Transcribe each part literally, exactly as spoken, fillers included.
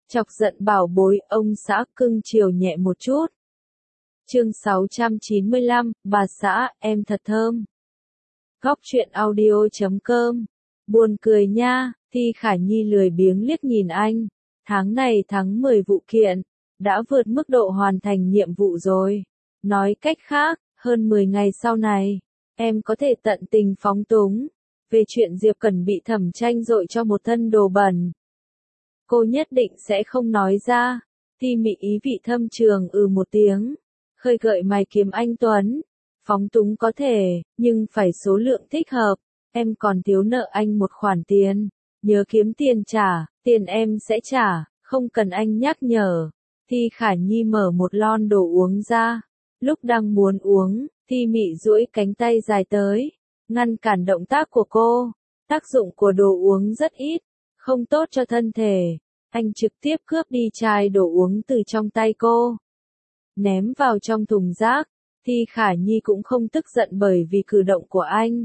Chọc giận bảo bối, ông xã cưng chiều nhẹ một chút. Chương sáu trăm chín mươi lăm, bà xã, em thật thơm. Góc truyện audio chấm com. Buồn cười nha, Thi Khả Nhi lười biếng liếc nhìn anh. Tháng này tháng mười vụ kiện, đã vượt mức độ hoàn thành nhiệm vụ rồi. Nói cách khác, hơn mười ngày sau này, em có thể tận tình phóng túng. Về chuyện Diệp Cẩn bị Thẩm Tranh dội cho một thân đồ bẩn, cô nhất định sẽ không nói ra. Thi Mị ý vị thâm trường ừ một tiếng, khơi gợi mày kiếm anh Tuấn. Phóng túng có thể, nhưng phải số lượng thích hợp. Em còn thiếu nợ anh một khoản tiền. Nhớ kiếm tiền trả, tiền em sẽ trả, không cần anh nhắc nhở. Thi Khả Nhi mở một lon đồ uống ra. Lúc đang muốn uống, Thi Mị duỗi cánh tay dài tới, ngăn cản động tác của cô. Tác dụng của đồ uống rất ít, không tốt cho thân thể. Anh trực tiếp cướp đi chai đồ uống từ trong tay cô, ném vào trong thùng rác. Thi Khả Nhi cũng không tức giận bởi vì cử động của anh,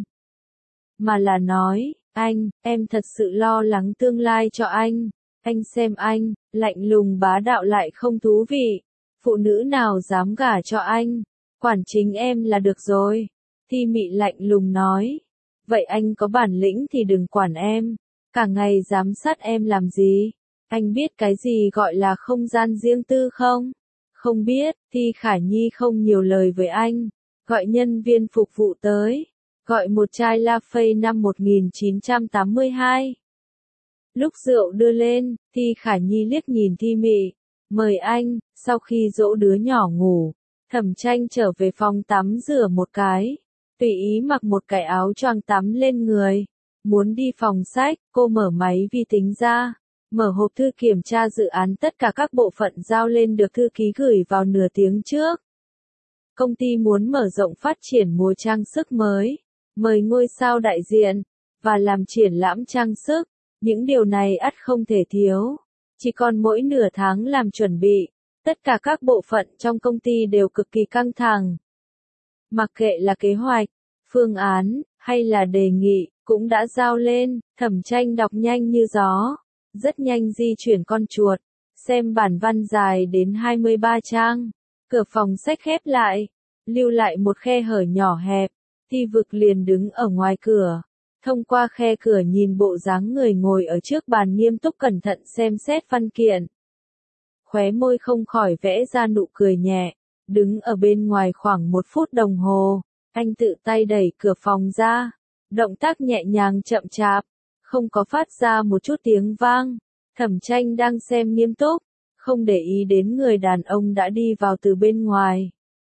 mà là nói, anh, em thật sự lo lắng tương lai cho anh. Anh xem anh, lạnh lùng bá đạo lại không thú vị. Phụ nữ nào dám gả cho anh, quản chính em là được rồi. Thi Mị lạnh lùng nói, vậy anh có bản lĩnh thì đừng quản em, cả ngày giám sát em làm gì? Anh biết cái gì gọi là không gian riêng tư không? Không biết. Thi Khả Nhi không nhiều lời với anh, gọi nhân viên phục vụ tới, gọi một chai La Phây năm một nghìn chín trăm tám mươi hai. Lúc rượu đưa lên, Thi Khả Nhi liếc nhìn Thi Mị, mời anh. Sau khi dỗ đứa nhỏ ngủ, Thẩm Tranh trở về phòng tắm rửa một cái, tùy ý mặc một cái áo choàng tắm lên người. Muốn đi phòng sách, cô mở máy vi tính ra, mở hộp thư kiểm tra dự án, tất cả các bộ phận giao lên được thư ký gửi vào nửa tiếng trước. Công ty muốn mở rộng phát triển mùa trang sức mới, mời ngôi sao đại diện, và làm triển lãm trang sức. Những điều này ắt không thể thiếu. Chỉ còn mỗi nửa tháng làm chuẩn bị, tất cả các bộ phận trong công ty đều cực kỳ căng thẳng. Mặc kệ là kế hoạch, phương án, hay là đề nghị, cũng đã giao lên. Thẩm Tranh đọc nhanh như gió, rất nhanh di chuyển con chuột, xem bản văn dài đến hai mươi ba trang. Cửa phòng sách khép lại, lưu lại một khe hở nhỏ hẹp. Thi Vực liền đứng ở ngoài cửa, thông qua khe cửa nhìn bộ dáng người ngồi ở trước bàn nghiêm túc cẩn thận xem xét văn kiện. Khóe môi không khỏi vẽ ra nụ cười nhẹ. Đứng ở bên ngoài khoảng một phút đồng hồ, anh tự tay đẩy cửa phòng ra, động tác nhẹ nhàng chậm chạp, không có phát ra một chút tiếng vang. Thẩm Tranh đang xem nghiêm túc, không để ý đến người đàn ông đã đi vào từ bên ngoài.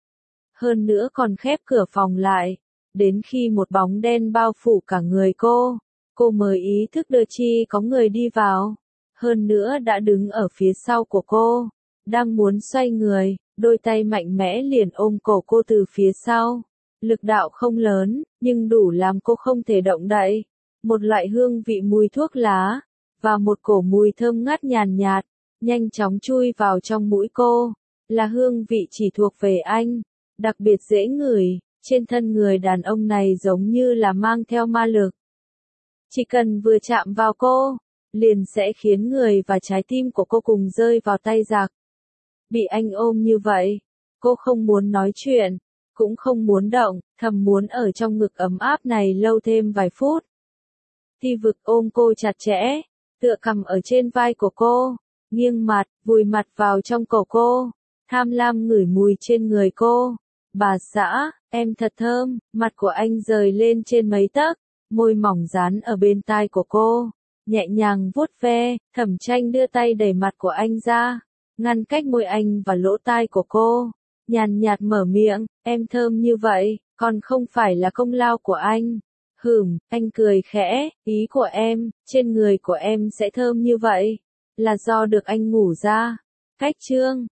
Hơn nữa còn khép cửa phòng lại, đến khi một bóng đen bao phủ cả người cô, cô mới ý thức được chi có người đi vào. Hơn nữa đã đứng ở phía sau của cô, đang muốn xoay người, đôi tay mạnh mẽ liền ôm cổ cô từ phía sau. Lực đạo không lớn, nhưng đủ làm cô không thể động đậy. Một loại hương vị mùi thuốc lá, và một cổ mùi thơm ngát nhàn nhạt, nhanh chóng chui vào trong mũi cô. Là hương vị chỉ thuộc về anh, đặc biệt dễ ngửi. Trên thân người đàn ông này giống như là mang theo ma lực. Chỉ cần vừa chạm vào cô, liền sẽ khiến người và trái tim của cô cùng rơi vào tay giặc. Bị anh ôm như vậy, cô không muốn nói chuyện, cũng không muốn động, thầm muốn ở trong ngực ấm áp này lâu thêm vài phút. Thi Vực ôm cô chặt chẽ, tựa cằm ở trên vai của cô, nghiêng mặt, vùi mặt vào trong cổ cô, tham lam ngửi mùi trên người cô. Bà xã, em thật thơm. Mặt của anh rời lên trên mấy tấc, môi mỏng dán ở bên tai của cô, nhẹ nhàng vuốt ve. Thẩm Tranh đưa tay đẩy mặt của anh ra, ngăn cách môi anh và lỗ tai của cô, nhàn nhạt mở miệng, em thơm như vậy, còn không phải là công lao của anh. Hửm, anh cười khẽ, ý của em, trên người của em sẽ thơm như vậy, là do được anh ngủ ra. Cách chương